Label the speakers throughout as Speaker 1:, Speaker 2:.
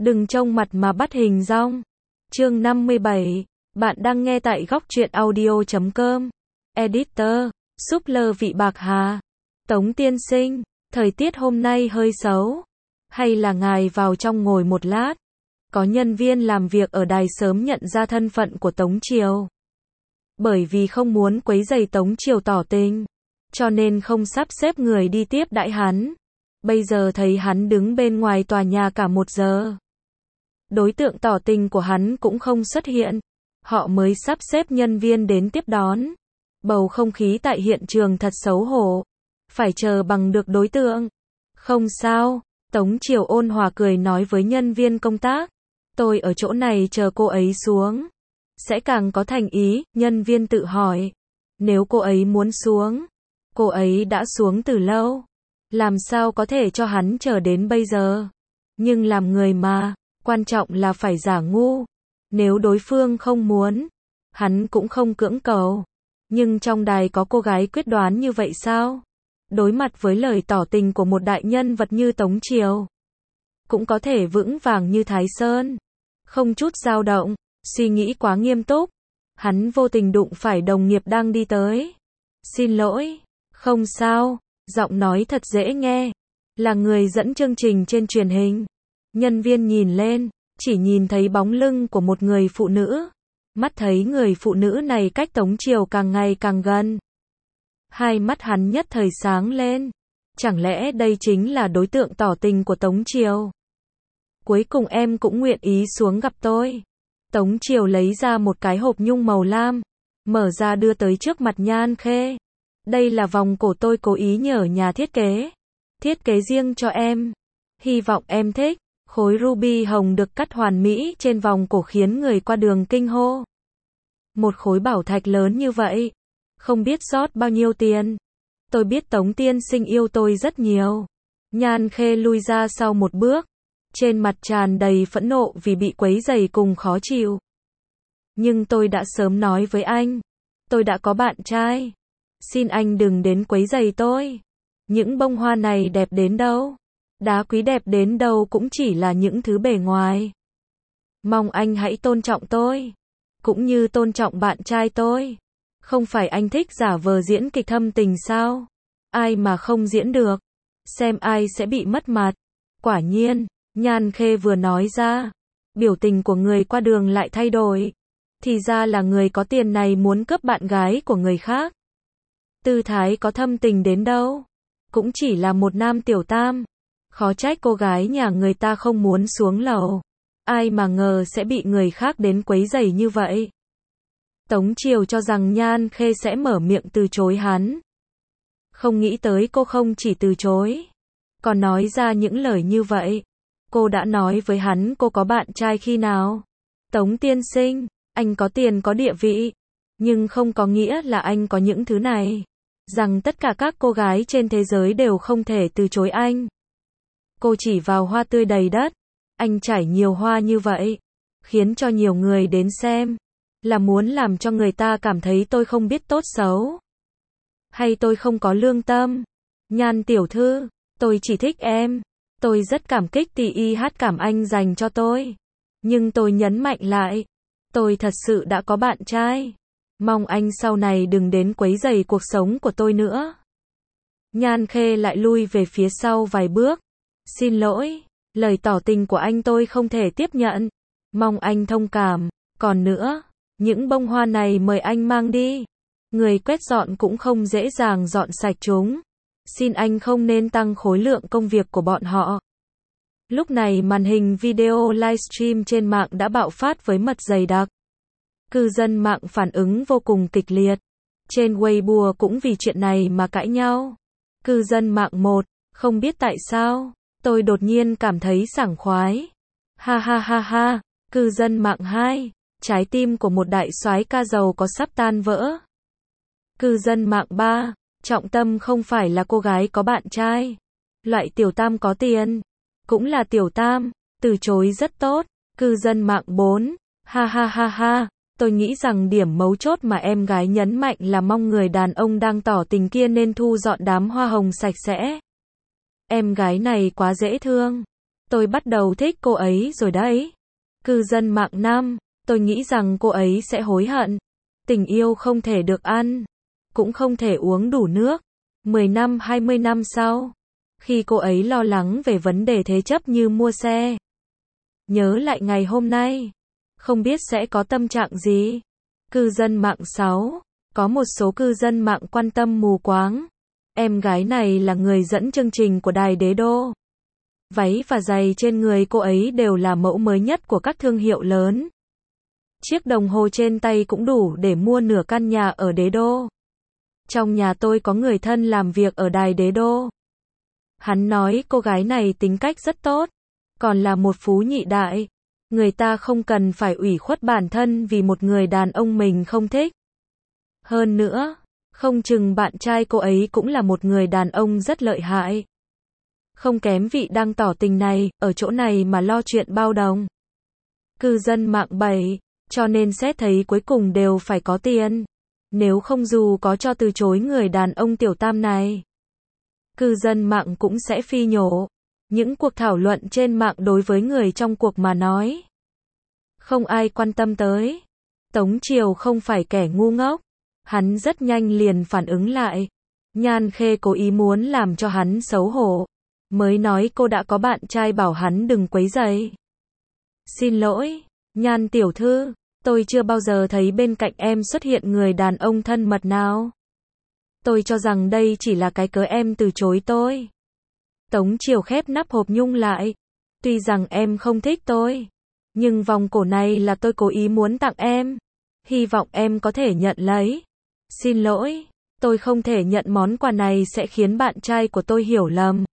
Speaker 1: Đừng trông mặt mà bắt hình dong. Chương 57. Bạn đang nghe tại góc truyện audio.com. Editor, súp lơ vị bạc hà. Tống tiên sinh, thời tiết hôm nay hơi xấu. Hay là ngài vào trong ngồi một lát? Có nhân viên làm việc ở đài sớm nhận ra thân phận của Tống Triều. Bởi vì không muốn quấy rầy Tống Triều tỏ tình, cho nên không sắp xếp người đi tiếp đãi hắn. Bây giờ thấy hắn đứng bên ngoài tòa nhà cả 1 giờ. Đối tượng tỏ tình của hắn cũng không xuất hiện. Họ mới sắp xếp nhân viên đến tiếp đón. Bầu không khí tại hiện trường thật xấu hổ. Phải chờ bằng được đối tượng. Không sao, Tống Triều ôn hòa cười nói với nhân viên công tác. Tôi ở chỗ này chờ cô ấy xuống. Sẽ càng có thành ý, nhân viên tự hỏi. Nếu cô ấy muốn xuống, cô ấy đã xuống từ lâu. Làm sao có thể cho hắn chờ đến bây giờ? Nhưng làm người mà, quan trọng là phải giả ngu. Nếu đối phương không muốn, hắn cũng không cưỡng cầu. Nhưng trong đài có cô gái quyết đoán như vậy sao? Đối mặt với lời tỏ tình của một đại nhân vật như Tống Triều, cũng có thể vững vàng như Thái Sơn, không chút dao động. Suy nghĩ quá nghiêm túc, hắn vô tình đụng phải đồng nghiệp đang đi tới. Xin lỗi, không sao, giọng nói thật dễ nghe, là người dẫn chương trình trên truyền hình. Nhân viên nhìn lên, chỉ nhìn thấy bóng lưng của một người phụ nữ. Mắt thấy người phụ nữ này cách Tống Triều càng ngày càng gần. Hai mắt hắn nhất thời sáng lên. Chẳng lẽ đây chính là đối tượng tỏ tình của Tống Triều? Cuối cùng em cũng nguyện ý xuống gặp tôi. Tống Triều lấy ra một cái hộp nhung màu lam, mở ra đưa tới trước mặt Nhan Khê. Đây là vòng cổ tôi cố ý nhờ nhà thiết kế riêng cho em. Hy vọng em thích. Khối ruby hồng được cắt hoàn mỹ trên vòng cổ khiến người qua đường kinh hô. Một khối bảo thạch lớn như vậy, không biết rót bao nhiêu tiền. Tôi biết Tống tiên sinh yêu tôi rất nhiều. Nhan Khê lui ra sau một bước, trên mặt tràn đầy phẫn nộ vì bị quấy rầy cùng khó chịu. Nhưng tôi đã sớm nói với anh, tôi đã có bạn trai. Xin anh đừng đến quấy rầy tôi. Những bông hoa này đẹp đến đâu, đá quý đẹp đến đâu cũng chỉ là những thứ bề ngoài. Mong anh hãy tôn trọng tôi, cũng như tôn trọng bạn trai tôi. Không phải anh thích giả vờ diễn kịch thâm tình sao? Ai mà không diễn được? Xem ai sẽ bị mất mặt. Quả nhiên, Nhan Khê vừa nói ra, biểu tình của người qua đường lại thay đổi. Thì ra là người có tiền này muốn cướp bạn gái của người khác. Tư thái có thâm tình đến đâu, cũng chỉ là một nam tiểu tam. Khó trách cô gái nhà người ta không muốn xuống lầu. Ai mà ngờ sẽ bị người khác đến quấy rầy như vậy. Tống Triều cho rằng Nhan Khê sẽ mở miệng từ chối hắn. Không nghĩ tới cô không chỉ từ chối, còn nói ra những lời như vậy. Cô đã nói với hắn cô có bạn trai khi nào? Tống tiên sinh, anh có tiền có địa vị, nhưng không có nghĩa là anh có những thứ này. Rằng tất cả các cô gái trên thế giới đều không thể từ chối anh. Cô chỉ vào hoa tươi đầy đất. Anh trải nhiều hoa như vậy, khiến cho nhiều người đến xem. Là muốn làm cho người ta cảm thấy tôi không biết tốt xấu. Hay tôi không có lương tâm? Nhan tiểu thư, tôi chỉ thích em. Tôi rất cảm kích TIH cảm anh dành cho tôi. Nhưng tôi nhấn mạnh lại, tôi thật sự đã có bạn trai. Mong anh sau này đừng đến quấy rầy cuộc sống của tôi nữa. Nhan Khê lại lui về phía sau vài bước. Xin lỗi, lời tỏ tình của anh tôi không thể tiếp nhận. Mong anh thông cảm. Còn nữa, những bông hoa này mời anh mang đi. Người quét dọn cũng không dễ dàng dọn sạch chúng. Xin anh không nên tăng khối lượng công việc của bọn họ. Lúc này màn hình video livestream trên mạng đã bạo phát với mật dày đặc. Cư dân mạng phản ứng vô cùng kịch liệt. Trên Weibo cũng vì chuyện này mà cãi nhau. Cư dân mạng 1, không biết tại sao, tôi đột nhiên cảm thấy sảng khoái. Ha ha ha ha. Cư dân mạng 2, trái tim của một đại soái ca giàu có sắp tan vỡ. Cư dân mạng 3, trọng tâm không phải là cô gái có bạn trai. Loại tiểu tam có tiền, cũng là tiểu tam, từ chối rất tốt. Cư dân mạng 4, ha ha ha ha. Tôi nghĩ rằng điểm mấu chốt mà em gái nhấn mạnh là mong người đàn ông đang tỏ tình kia nên thu dọn đám hoa hồng sạch sẽ. Em gái này quá dễ thương. Tôi bắt đầu thích cô ấy rồi đấy. Cư dân mạng 5. Tôi nghĩ rằng cô ấy sẽ hối hận. Tình yêu không thể được ăn, cũng không thể uống đủ nước. 10 năm 20 năm sau, khi cô ấy lo lắng về vấn đề thế chấp như mua xe, nhớ lại ngày hôm nay, không biết sẽ có tâm trạng gì. Cư dân mạng 6. Có một số cư dân mạng quan tâm mù quáng. Em gái này là người dẫn chương trình của đài Đế Đô. Váy và giày trên người cô ấy đều là mẫu mới nhất của các thương hiệu lớn. Chiếc đồng hồ trên tay cũng đủ để mua nửa căn nhà ở Đế Đô. Trong nhà tôi có người thân làm việc ở đài Đế Đô. Hắn nói cô gái này tính cách rất tốt, còn là một phú nhị đại. Người ta không cần phải ủy khuất bản thân vì một người đàn ông mình không thích. Hơn nữa, không chừng bạn trai cô ấy cũng là một người đàn ông rất lợi hại. Không kém vị đang tỏ tình này, ở chỗ này mà lo chuyện bao đồng. Cư dân mạng 7. Cho nên xét thấy cuối cùng đều phải có tiền. Nếu không dù có cho từ chối người đàn ông tiểu tam này, cư dân mạng cũng sẽ phi nhổ. Những cuộc thảo luận trên mạng đối với người trong cuộc mà nói, không ai quan tâm tới. Tống Triều không phải kẻ ngu ngốc. Hắn rất nhanh liền phản ứng lại. Nhan Khê cố ý muốn làm cho hắn xấu hổ. Mới nói cô đã có bạn trai bảo hắn đừng quấy rầy. Xin lỗi, Nhan tiểu thư, tôi chưa bao giờ thấy bên cạnh em xuất hiện người đàn ông thân mật nào. Tôi cho rằng đây chỉ là cái cớ em từ chối tôi. Tống Triều khép nắp hộp nhung lại. Tuy rằng em không thích tôi, nhưng vòng cổ này là tôi cố ý muốn tặng em. Hy vọng em có thể nhận lấy. Xin lỗi, tôi không thể nhận món quà này sẽ khiến bạn trai của tôi hiểu lầm.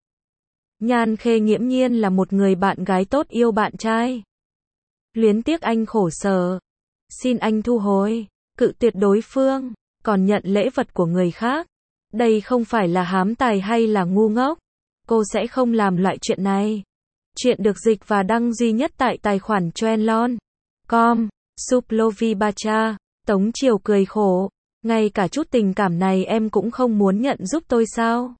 Speaker 1: Nhan Khê nghiễm nhiên là một người bạn gái tốt yêu bạn trai. Luyến tiếc anh khổ sở. Xin anh thu hồi, cự tuyệt đối phương, còn nhận lễ vật của người khác. Đây không phải là hám tài hay là ngu ngốc. Cô sẽ không làm loại chuyện này. Chuyện được dịch và đăng duy nhất tại tài khoản Trendlon.com. Suplovibacha. Tống Triều cười khổ. Ngay cả chút tình cảm này em cũng không muốn nhận giúp tôi sao?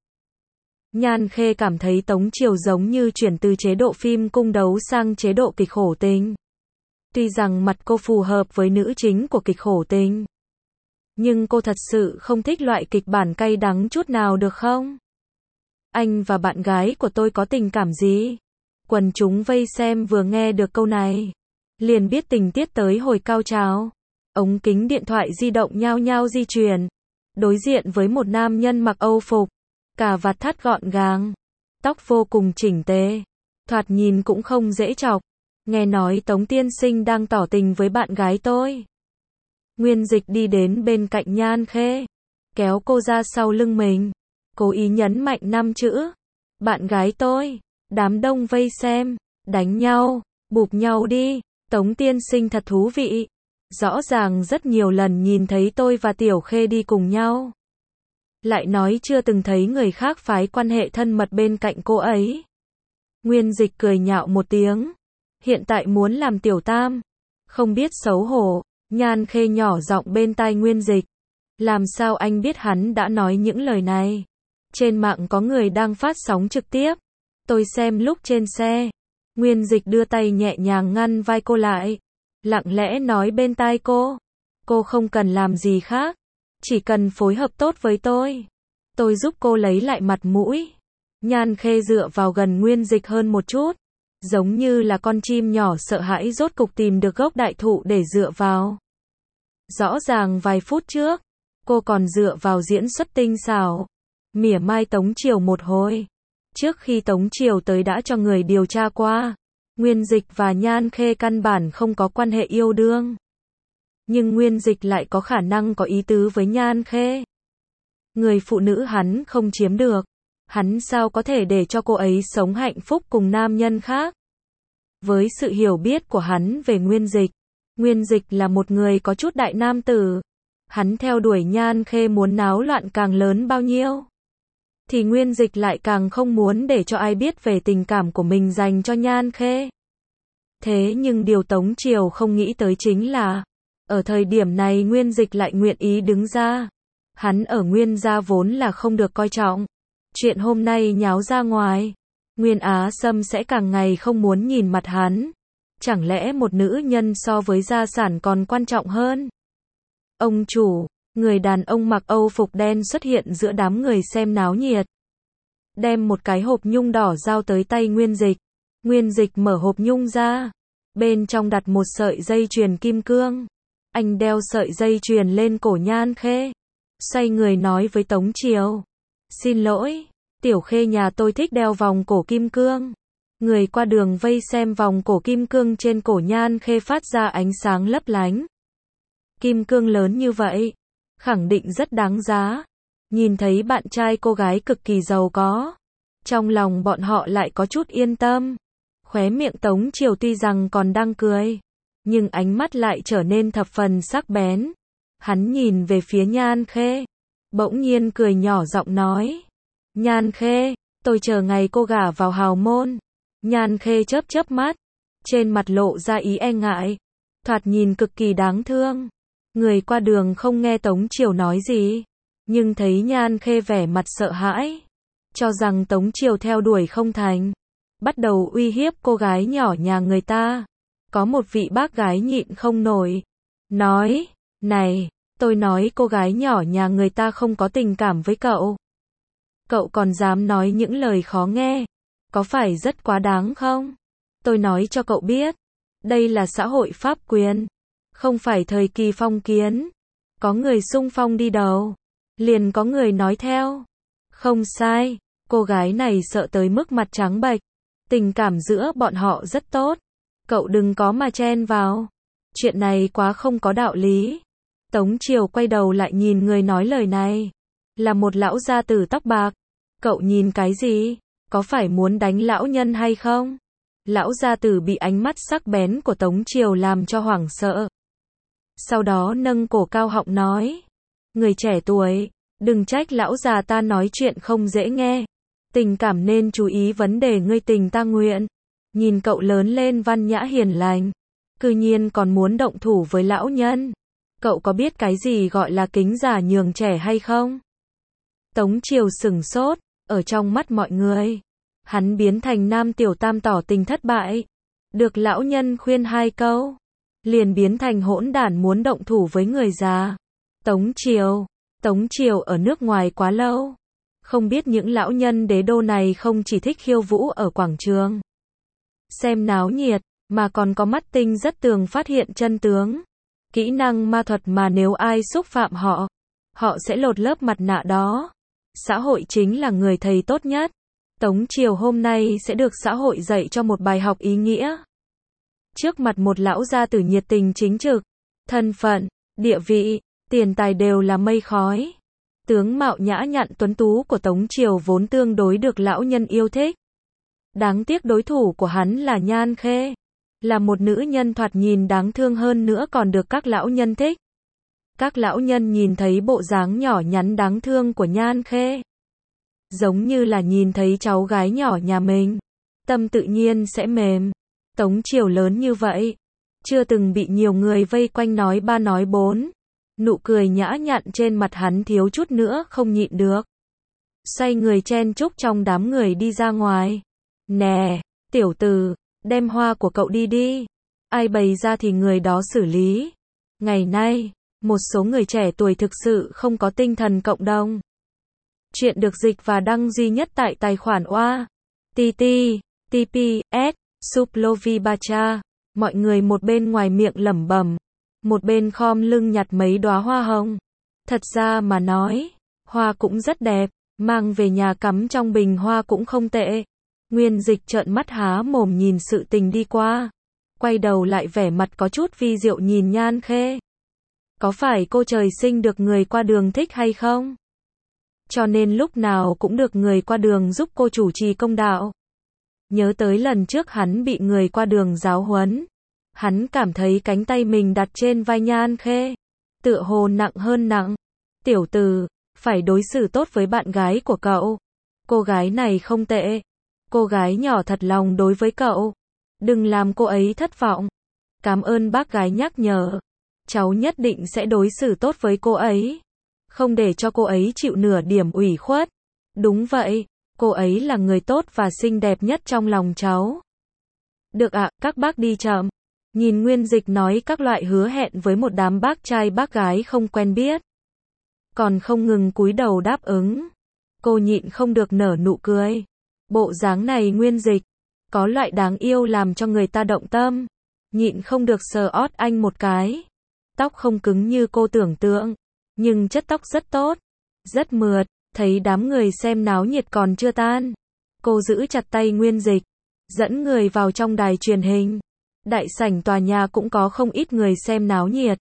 Speaker 1: Nhan Khê cảm thấy Tống Triều giống như chuyển từ chế độ phim cung đấu sang chế độ kịch khổ tình. Tuy rằng mặt cô phù hợp với nữ chính của kịch khổ tình, nhưng cô thật sự không thích loại kịch bản cay đắng chút nào được không? Anh và bạn gái của tôi có tình cảm gì? Quần chúng vây xem vừa nghe được câu này, liền biết tình tiết tới hồi cao trào. Ống kính điện thoại di động nhao nhao di chuyển, đối diện với một nam nhân mặc Âu phục, cà vạt thắt gọn gàng, tóc vô cùng chỉnh tề, thoạt nhìn cũng không dễ chọc. Nghe nói Tống tiên sinh đang tỏ tình với bạn gái tôi. Nguyên Dịch đi đến bên cạnh Nhan Khê, kéo cô ra sau lưng mình, cố ý nhấn mạnh 5 chữ. Bạn gái tôi. Đám đông vây xem, đánh nhau, bụp nhau đi. Tống tiên sinh thật thú vị. Rõ ràng rất nhiều lần nhìn thấy tôi và Tiểu Khê đi cùng nhau, lại nói chưa từng thấy người khác phái quan hệ thân mật bên cạnh cô ấy. Nguyên Dịch cười nhạo một tiếng. Hiện tại muốn làm tiểu tam, không biết xấu hổ. Nhan Khê nhỏ giọng bên tai Nguyên Dịch. Làm sao anh biết hắn đã nói những lời này? Trên mạng có người đang phát sóng trực tiếp. Tôi xem lúc trên xe. Nguyên Dịch đưa tay nhẹ nhàng ngăn vai cô lại, lặng lẽ nói bên tai cô. Cô không cần làm gì khác, chỉ cần phối hợp tốt với tôi. Tôi giúp cô lấy lại mặt mũi. Nhan Khê dựa vào gần Nguyên Dịch hơn một chút, giống như là con chim nhỏ sợ hãi rốt cục tìm được gốc đại thụ để dựa vào. Rõ ràng vài phút trước, cô còn dựa vào diễn xuất tinh xảo, mỉa mai Tống Triều một hồi. Trước khi Tống Triều tới đã cho người điều tra qua, Nguyên Dịch và Nhan Khê căn bản không có quan hệ yêu đương. Nhưng Nguyên Dịch lại có khả năng có ý tứ với Nhan Khê. Người phụ nữ hắn không chiếm được, hắn sao có thể để cho cô ấy sống hạnh phúc cùng nam nhân khác? Với sự hiểu biết của hắn về Nguyên Dịch là một người có chút đại nam tử. Hắn theo đuổi Nhan Khê muốn náo loạn càng lớn bao nhiêu, thì Nguyên Dịch lại càng không muốn để cho ai biết về tình cảm của mình dành cho Nhan Khê. Thế nhưng điều Tống Triều không nghĩ tới chính là, ở thời điểm này Nguyên Dịch lại nguyện ý đứng ra. Hắn ở Nguyên gia vốn là không được coi trọng. Chuyện hôm nay nháo ra ngoài, Nguyên Á Sâm sẽ càng ngày không muốn nhìn mặt hắn. Chẳng lẽ một nữ nhân so với gia sản còn quan trọng hơn? Ông chủ, người đàn ông mặc Âu phục đen xuất hiện giữa đám người xem náo nhiệt. Đem một cái hộp nhung đỏ giao tới tay Nguyên Dịch. Nguyên Dịch mở hộp nhung ra. Bên trong đặt một sợi dây chuyền kim cương. Anh đeo sợi dây chuyền lên cổ Nhan Khê. Xoay người nói với Tống Triều. Xin lỗi, Tiểu Khê nhà tôi thích đeo vòng cổ kim cương. Người qua đường vây xem vòng cổ kim cương trên cổ Nhan Khê phát ra ánh sáng lấp lánh. Kim cương lớn như vậy, khẳng định rất đáng giá. Nhìn thấy bạn trai cô gái cực kỳ giàu có, trong lòng bọn họ lại có chút yên tâm. Khóe miệng Tống Triều tuy rằng còn đang cười, nhưng ánh mắt lại trở nên thập phần sắc bén. Hắn nhìn về phía Nhan Khê, bỗng nhiên cười nhỏ giọng nói. Nhan Khê, tôi chờ ngày cô gả vào hào môn. Nhan Khê chớp chớp mắt, trên mặt lộ ra ý e ngại, thoạt nhìn cực kỳ đáng thương. Người qua đường không nghe Tống Triều nói gì, nhưng thấy Nhan Khê vẻ mặt sợ hãi, cho rằng Tống Triều theo đuổi không thành, bắt đầu uy hiếp cô gái nhỏ nhà người ta. Có một vị bác gái nhịn không nổi, nói, này, tôi nói cô gái nhỏ nhà người ta không có tình cảm với cậu. Cậu còn dám nói những lời khó nghe, có phải rất quá đáng không? Tôi nói cho cậu biết, đây là xã hội pháp quyền, không phải thời kỳ phong kiến. Có người xung phong đi đầu, liền có người nói theo. Không sai, cô gái này sợ tới mức mặt trắng bệch. Tình cảm giữa bọn họ rất tốt, cậu đừng có mà chen vào. Chuyện này quá không có đạo lý. Tống Triều quay đầu lại nhìn người nói lời này, là một lão gia tử tóc bạc. Cậu nhìn cái gì? Có phải muốn đánh lão nhân hay không? Lão gia tử bị ánh mắt sắc bén của Tống Triều làm cho hoảng sợ. Sau đó nâng cổ cao họng nói. Người trẻ tuổi, đừng trách lão già ta nói chuyện không dễ nghe. Tình cảm nên chú ý vấn đề ngươi tình ta nguyện. Nhìn cậu lớn lên văn nhã hiền lành, cư nhiên còn muốn động thủ với lão nhân. Cậu có biết cái gì gọi là kính già nhường trẻ hay không? Tống Triều sửng sốt, ở trong mắt mọi người, hắn biến thành nam tiểu tam tỏ tình thất bại. Được lão nhân khuyên 2 câu, liền biến thành hỗn đản muốn động thủ với người già. Tống Triều ở nước ngoài quá lâu, không biết những lão nhân đế đô này không chỉ thích khiêu vũ ở quảng trường, xem náo nhiệt, mà còn có mắt tinh rất tường phát hiện chân tướng. Kỹ năng ma thuật mà nếu ai xúc phạm họ, họ sẽ lột lớp mặt nạ đó. Xã hội chính là người thầy tốt nhất. Tống Triều hôm nay sẽ được xã hội dạy cho một bài học ý nghĩa. Trước mặt một lão gia tử nhiệt tình chính trực, thân phận, địa vị, tiền tài đều là mây khói. Tướng mạo nhã nhặn tuấn tú của Tống Triều vốn tương đối được lão nhân yêu thích. Đáng tiếc đối thủ của hắn là Nhan Khê, là một nữ nhân thoạt nhìn đáng thương hơn nữa còn được các lão nhân thích. Các lão nhân nhìn thấy bộ dáng nhỏ nhắn đáng thương của Nhan Khê, giống như là nhìn thấy cháu gái nhỏ nhà mình, tâm tự nhiên sẽ mềm. Tống Triều lớn như vậy, chưa từng bị nhiều người vây quanh nói 3 nói 4. Nụ cười nhã nhặn trên mặt hắn thiếu chút nữa không nhịn được. Xoay người chen chúc trong đám người đi ra ngoài. Nè, tiểu tử, đem hoa của cậu đi đi. Ai bày ra thì người đó xử lý. Ngày nay, một số người trẻ tuổi thực sự không có tinh thần cộng đồng. Chuyện được dịch và đăng duy nhất tại tài khoản oa. TP/s Suplovibacha. Mọi người một bên ngoài miệng lẩm bẩm, một bên khom lưng nhặt mấy đóa hoa hồng. Thật ra mà nói, hoa cũng rất đẹp, mang về nhà cắm trong bình hoa cũng không tệ. Nguyên Dịch trợn mắt há mồm nhìn sự tình đi qua, quay đầu lại vẻ mặt có chút vi diệu nhìn Nhan Khê. Có phải cô trời sinh được người qua đường thích hay không? Cho nên lúc nào cũng được người qua đường giúp cô chủ trì công đạo. Nhớ tới lần trước hắn bị người qua đường giáo huấn, hắn cảm thấy cánh tay mình đặt trên vai Nhan Khê, tựa hồ nặng hơn nặng. Tiểu tử, phải đối xử tốt với bạn gái của cậu. Cô gái này không tệ. Cô gái nhỏ thật lòng đối với cậu. Đừng làm cô ấy thất vọng. Cảm ơn bác gái nhắc nhở. Cháu nhất định sẽ đối xử tốt với cô ấy. Không để cho cô ấy chịu nửa điểm ủy khuất. Đúng vậy, Cô ấy là người tốt và xinh đẹp nhất trong lòng cháu. Được ạ, các bác đi chậm. Nhìn Nguyên Dịch nói các loại hứa hẹn với một đám bác trai bác gái không quen biết. Còn không ngừng cúi đầu đáp ứng. Cô nhịn không được nở nụ cười. Bộ dáng này Nguyên Dịch, có loại đáng yêu làm cho người ta động tâm. Nhịn không được sờ ót anh một cái. Tóc không cứng như cô tưởng tượng, nhưng chất tóc rất tốt, rất mượt. Thấy đám người xem náo nhiệt còn chưa tan, cô giữ chặt tay Nguyên Dịch, dẫn người vào trong đài truyền hình. Đại sảnh tòa nhà cũng có không ít người xem náo nhiệt.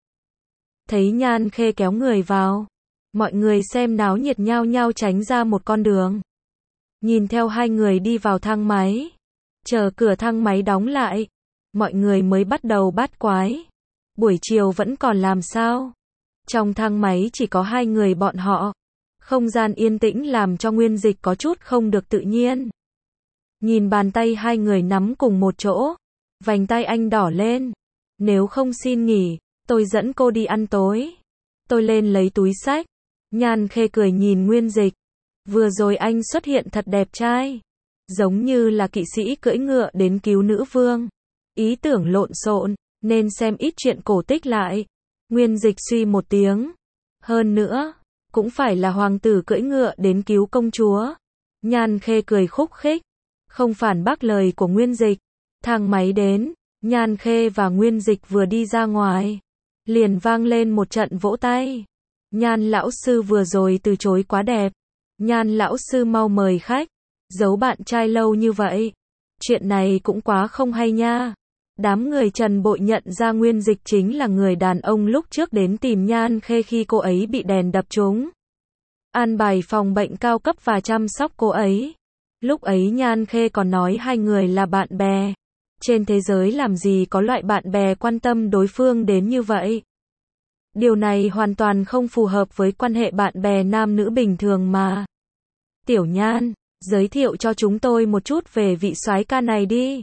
Speaker 1: Thấy Nhan Khê kéo người vào, mọi người xem náo nhiệt nhao nhao tránh ra một con đường. Nhìn theo hai người đi vào thang máy, chờ cửa thang máy đóng lại, mọi người mới bắt đầu bát quái. Buổi chiều vẫn còn làm sao? Trong thang máy chỉ có hai người bọn họ. Không gian yên tĩnh làm cho Nguyên Dịch có chút không được tự nhiên. Nhìn bàn tay hai người nắm cùng một chỗ, vành tay anh đỏ lên. Nếu không xin nghỉ, tôi dẫn cô đi ăn tối. Tôi lên lấy túi xách. Nhan Khê cười nhìn Nguyên Dịch. Vừa rồi anh xuất hiện thật đẹp trai, giống như là kỵ sĩ cưỡi ngựa đến cứu nữ vương. Ý tưởng lộn xộn, nên xem ít chuyện cổ tích lại. Nguyên Dịch suy một tiếng. Hơn nữa, cũng phải là hoàng tử cưỡi ngựa đến cứu công chúa. Nhan Khê cười khúc khích, không phản bác lời của Nguyên Dịch. Thang máy đến, Nhan Khê và Nguyên Dịch vừa đi ra ngoài, liền vang lên một trận vỗ tay. Nhan lão sư vừa rồi từ chối quá đẹp. Nhan lão sư mau mời khách. Giấu bạn trai lâu như vậy, chuyện này cũng quá không hay nha. Đám người Trần Bội nhận ra Nguyên Dịch chính là người đàn ông lúc trước đến tìm Nhan Khê khi cô ấy bị đèn đập trúng. An bài phòng bệnh cao cấp và chăm sóc cô ấy. Lúc ấy Nhan Khê còn nói hai người là bạn bè. Trên thế giới làm gì có loại bạn bè quan tâm đối phương đến như vậy. Điều này hoàn toàn không phù hợp với quan hệ bạn bè nam nữ bình thường mà. Tiểu Nhan, giới thiệu cho chúng tôi một chút về vị soái ca này đi.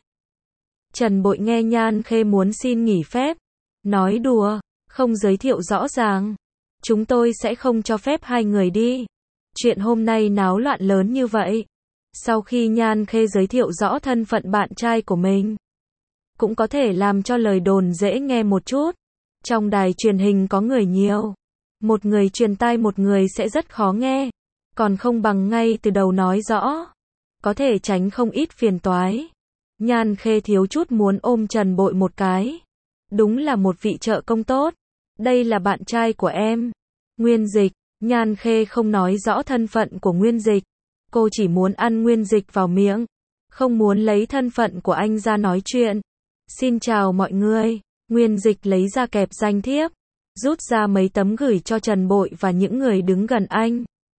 Speaker 1: Trần Bội nghe Nhan Khê muốn xin nghỉ phép, nói đùa, không giới thiệu rõ ràng, chúng tôi sẽ không cho phép hai người đi. Chuyện hôm nay náo loạn lớn như vậy. Sau khi Nhan Khê giới thiệu rõ thân phận bạn trai của mình, cũng có thể làm cho lời đồn dễ nghe một chút. Trong đài truyền hình có người nhiều, một người truyền tai một người sẽ rất khó nghe, còn không bằng ngay từ đầu nói rõ, có thể tránh không ít phiền toái. Nhan Khê thiếu chút muốn ôm Trần Bội một cái. Đúng là một vị trợ công tốt. Đây là bạn trai của em. Nguyên Dịch. Nhan Khê không nói rõ thân phận của Nguyên Dịch. Cô chỉ muốn ăn Nguyên Dịch vào miệng, không muốn lấy thân phận của anh ra nói chuyện. Xin chào mọi người. Nguyên Dịch lấy ra kẹp danh thiếp, rút ra mấy tấm gửi cho Trần Bội và những người đứng gần anh.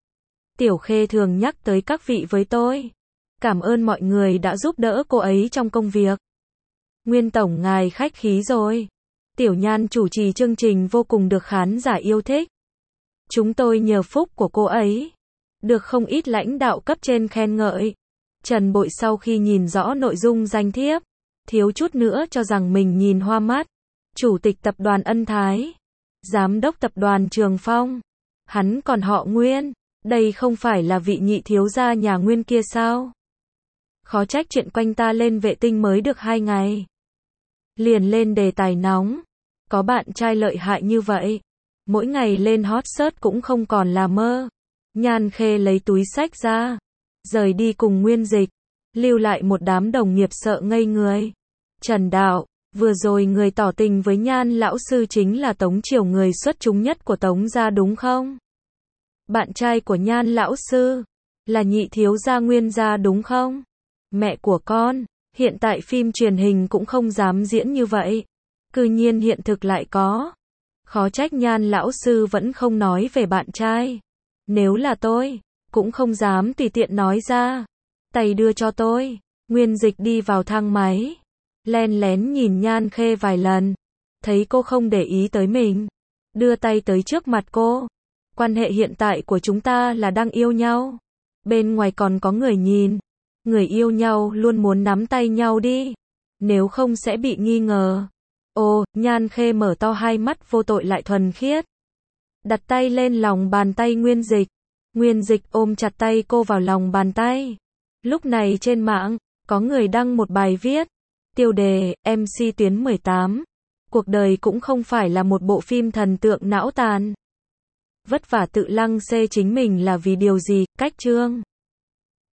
Speaker 1: Tiểu Khê thường nhắc tới các vị với tôi. Cảm ơn mọi người đã giúp đỡ cô ấy trong công việc. Nguyên tổng ngài khách khí rồi. Tiểu Nhan chủ trì chương trình vô cùng được khán giả yêu thích. Chúng tôi nhờ phúc của cô ấy, được không ít lãnh đạo cấp trên khen ngợi. Trần Bội sau khi nhìn rõ nội dung danh thiếp, thiếu chút nữa cho rằng mình nhìn hoa mắt. Chủ tịch tập đoàn Ân Thái, giám đốc tập đoàn Trường Phong, hắn còn họ Nguyên, đây không phải là vị nhị thiếu gia nhà Nguyên kia sao? Khó trách chuyện quanh ta lên vệ tinh mới được 2 ngày. Liền lên đề tài nóng. Có bạn trai lợi hại như vậy, mỗi ngày lên hot search cũng không còn là mơ. Nhan Khê lấy túi xách ra, rời đi cùng Nguyên Dịch, lưu lại một đám đồng nghiệp sợ ngây người. Trần Đạo, vừa rồi người tỏ tình với Nhan lão sư chính là Tống Triều, người xuất chúng nhất của Tống gia đúng không? Bạn trai của Nhan lão sư là nhị thiếu gia Nguyên gia đúng không? Mẹ của con, hiện tại phim truyền hình cũng không dám diễn như vậy, cư nhiên hiện thực lại có. Khó trách Nhan lão sư vẫn không nói về bạn trai. Nếu là tôi, cũng không dám tùy tiện nói ra. Tay đưa cho tôi. Nguyên Dịch đi vào thang máy, len lén nhìn Nhan Khê vài lần, thấy cô không để ý tới mình, đưa tay tới trước mặt cô. Quan hệ hiện tại của chúng ta là đang yêu nhau. Bên ngoài còn có người nhìn. Người yêu nhau luôn muốn nắm tay nhau đi, nếu không sẽ bị nghi ngờ. Ồ, Nhan Khê mở to hai mắt vô tội lại thuần khiết, đặt tay lên lòng bàn tay Nguyên Dịch. Nguyên Dịch ôm chặt tay cô vào lòng bàn tay. Lúc này trên mạng, có người đăng một bài viết, tiêu đề, MC Tuyến 18. Cuộc đời cũng không phải là một bộ phim thần tượng não tàn. Vất vả tự lăng xê chính mình là vì điều gì, cách chương.